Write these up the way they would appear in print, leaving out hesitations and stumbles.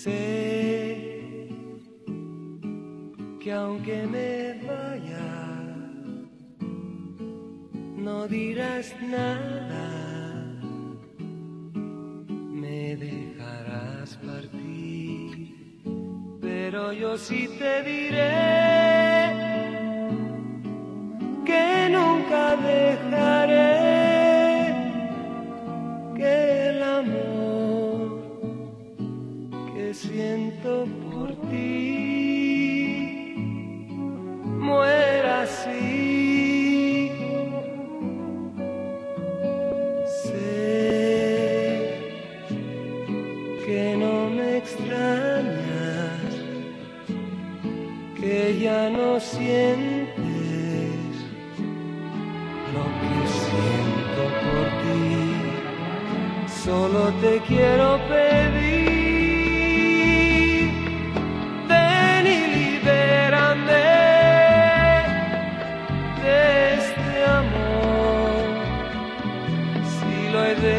Sé que aunque me vaya, no dirás nada, me dejarás partir, pero yo sí te diré que nunca dejaré que el amor que siento por ti muera así. Que ya no sientes lo que siento por ti. Solo te quiero pedir, ven y libérame de este amor, si lo he de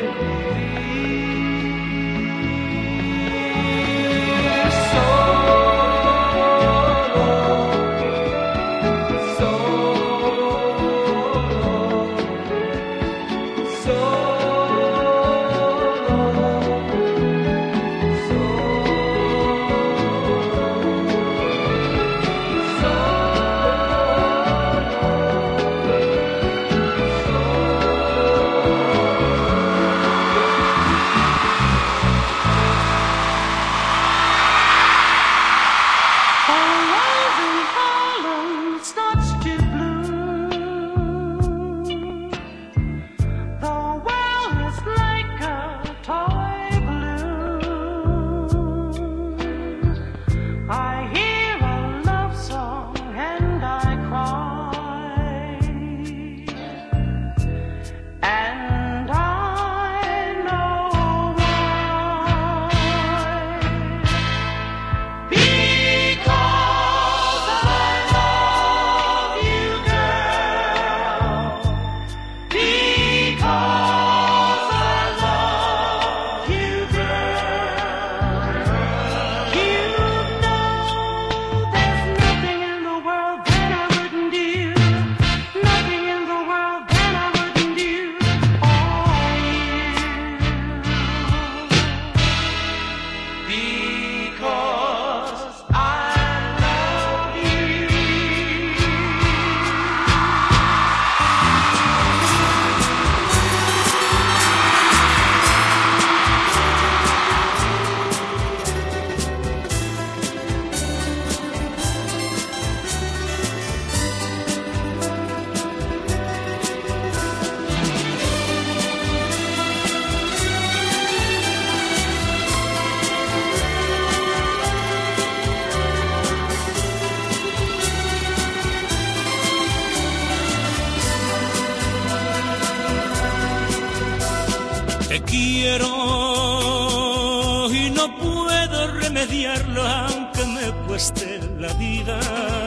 quiero y no puedo remediarlo aunque me cueste la vida.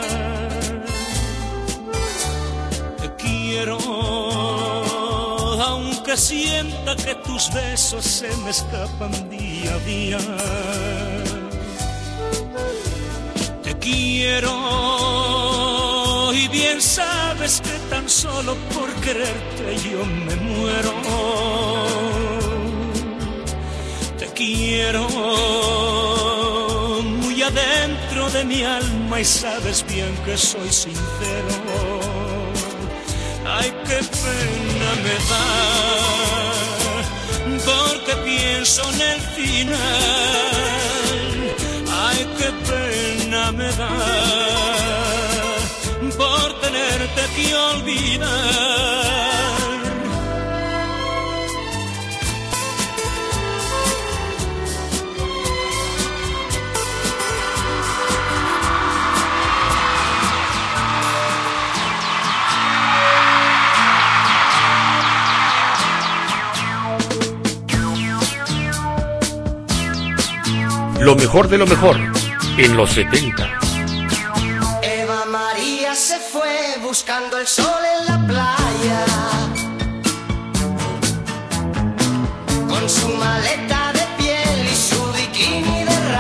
Te quiero aunque sienta que tus besos se me escapan día a día. Te quiero y bien sabes que tan solo por quererte yo me muero. Te quiero muy adentro de mi alma y sabes bien que soy sincero. Ay, qué pena me da, porque pienso en el final. Ay, qué pena me da por tenerte que olvidar. Lo mejor de lo mejor en los 70. Eva María se fue buscando el sol en la playa, con su maleta de piel y su bikini de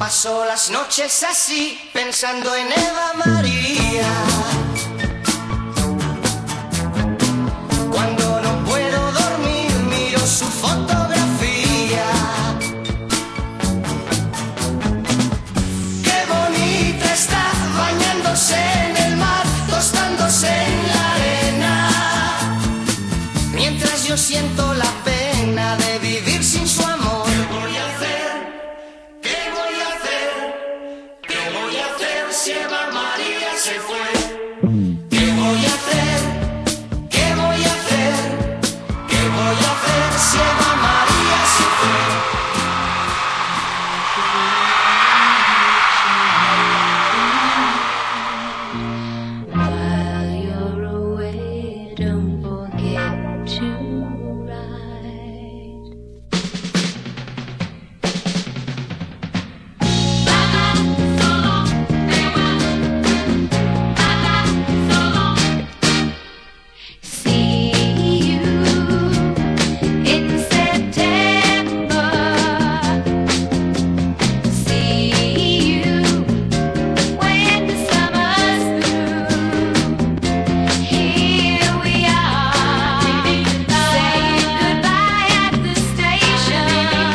Paso las noches así, pensando en Eva María. Cuando no puedo dormir, miro su fotografía. Qué bonita está, bañándose en el mar, tostándose en la arena. Mientras yo siento la pena de vivir sin su amor. ¿Qué voy a hacer? ¿Qué voy a hacer? ¿Qué voy a hacer si Eva María se fue? ¿Qué voy a hacer? ¿Qué voy a hacer? ¿Qué voy a hacer si Eva María se fue? While you're away, don't forget to write. See you in September. See you when the summer's through. Here we are, saying goodbye at the station.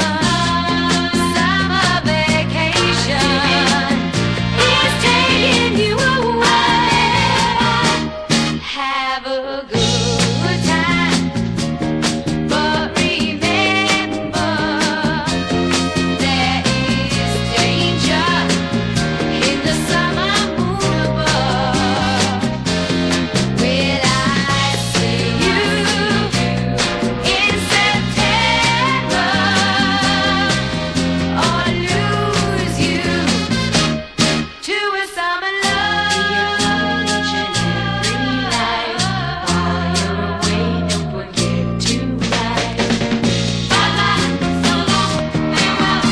Summer vacation is taking you away. Have a good time, but remember there is danger in the summer moon above. Will I see you in September or lose you to a summer love? Each and every night while you're away, don't forget to write. Bye-bye, so long, farewell.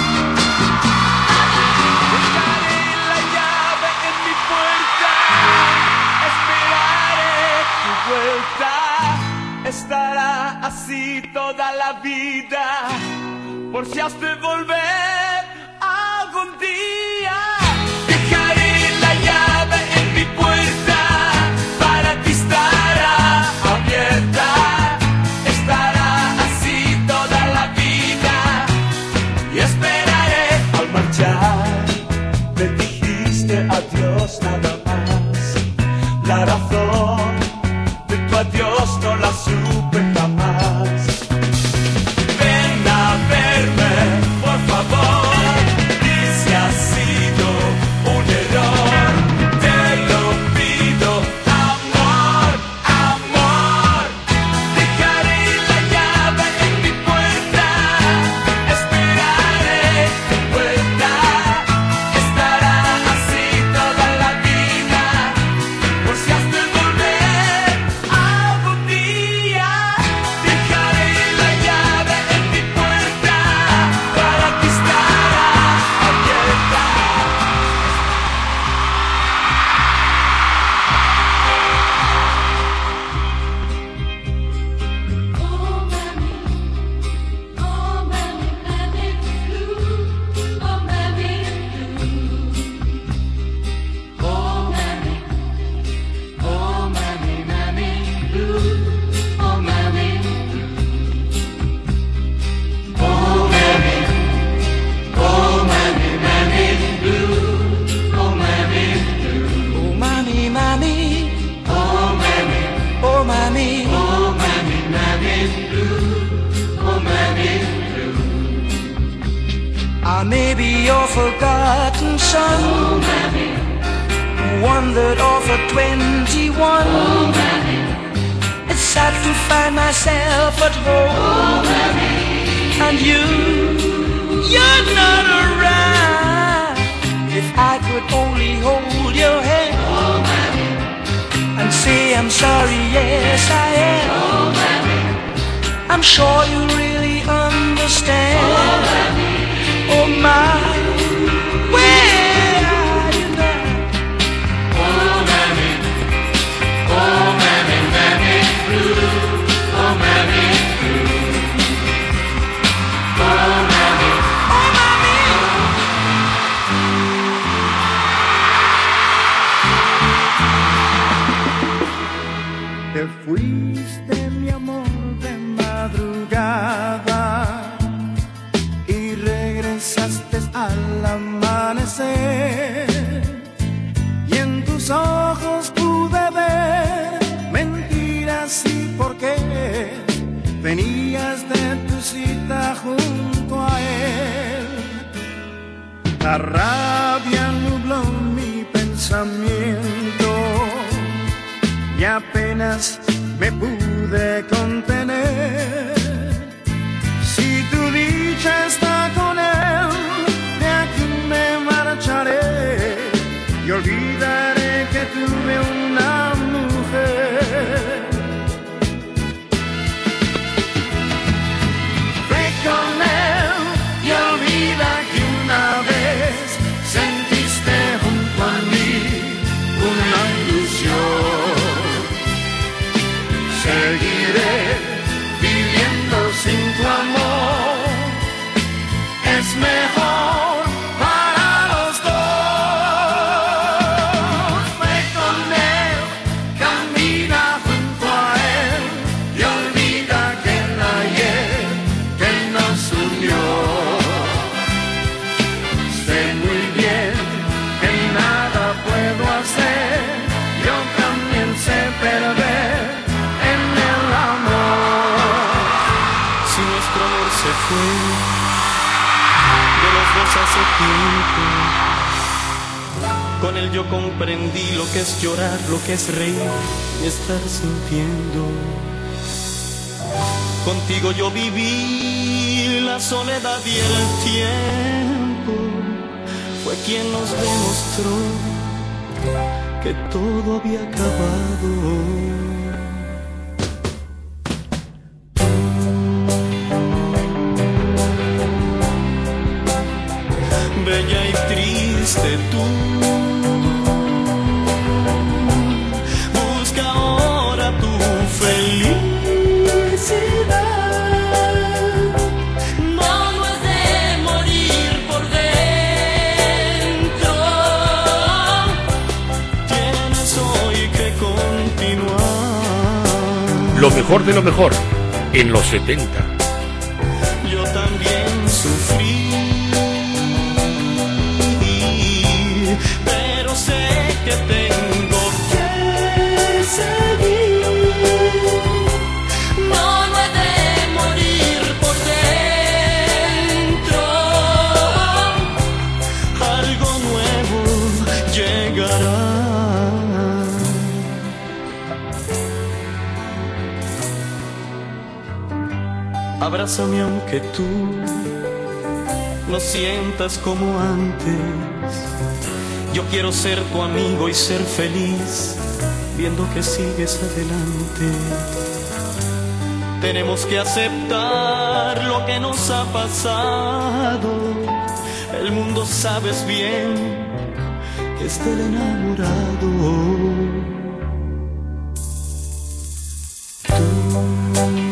Dejaré la llave en mi puerta, esperaré tu vuelta. Estará así toda la vida, por si has de volver algún día. Dejaré la llave en mi puerta, para ti estará abierta. Estará así toda la vida y esperaré. Al marchar me dijiste adiós nada más. La razón de tu adiós no la supe jamás. Ven a verme, por favor, y si ha sido un error, te lo pido, amor, amor. Dejaré la llave en mi puerta, esperaré tu vuelta. Estará así toda la vida, por si has de volver algún día. Dejaré la llave en mi puerta, para ti estará abierta. I may be your forgotten son, who wandered off at 21. It's sad to find myself at home, and you're not around. If I could only hold your hand and say I'm sorry, yes I am. I'm sure you really understand. Oh my, where are you now? Oh mammy, mammy blue. Oh mammy blue. Oh mammy, Te fuiste, mi amor, de madrugada y regresaste al amanecer, y en tus ojos pude ver mentiras y por qué venías de tu cita junto a él. La rabia nubló mi pensamiento y apenas me pude contener. Si tu dicha está con él, de aquí me marcharé y olvidaré que tuve una mujer. Ve con él y olvida que una vez sentiste junto a mí una ilusión. Seguiré viviendo sin tu amor, es mejor para los dos. Ve con él, camina junto a él y olvida que el ayer que nos unió. Sé muy bien que nada puedo hacer, yo también sé perder en el amor. Si nuestro amor se fue de los dos hace tiempo, con él yo comprendí lo que es llorar, lo que es reír y estar sintiendo. Contigo yo viví la soledad y el tiempo, fue quien nos demostró que todo había acabado. Bella y triste tú, busca ahora tu felicidad. No has de morir por dentro, tienes hoy que continuar. Lo mejor de lo mejor en los 70. Yo también sufrí, pero sé que tengo que seguir. No he de morir por dentro, algo nuevo llegará. Abrázame aunque tú no sientas como antes. Yo quiero ser tu amigo y ser feliz, viendo que sigues adelante. Tenemos que aceptar lo que nos ha pasado. El mundo sabes bien que es del enamorado. Tú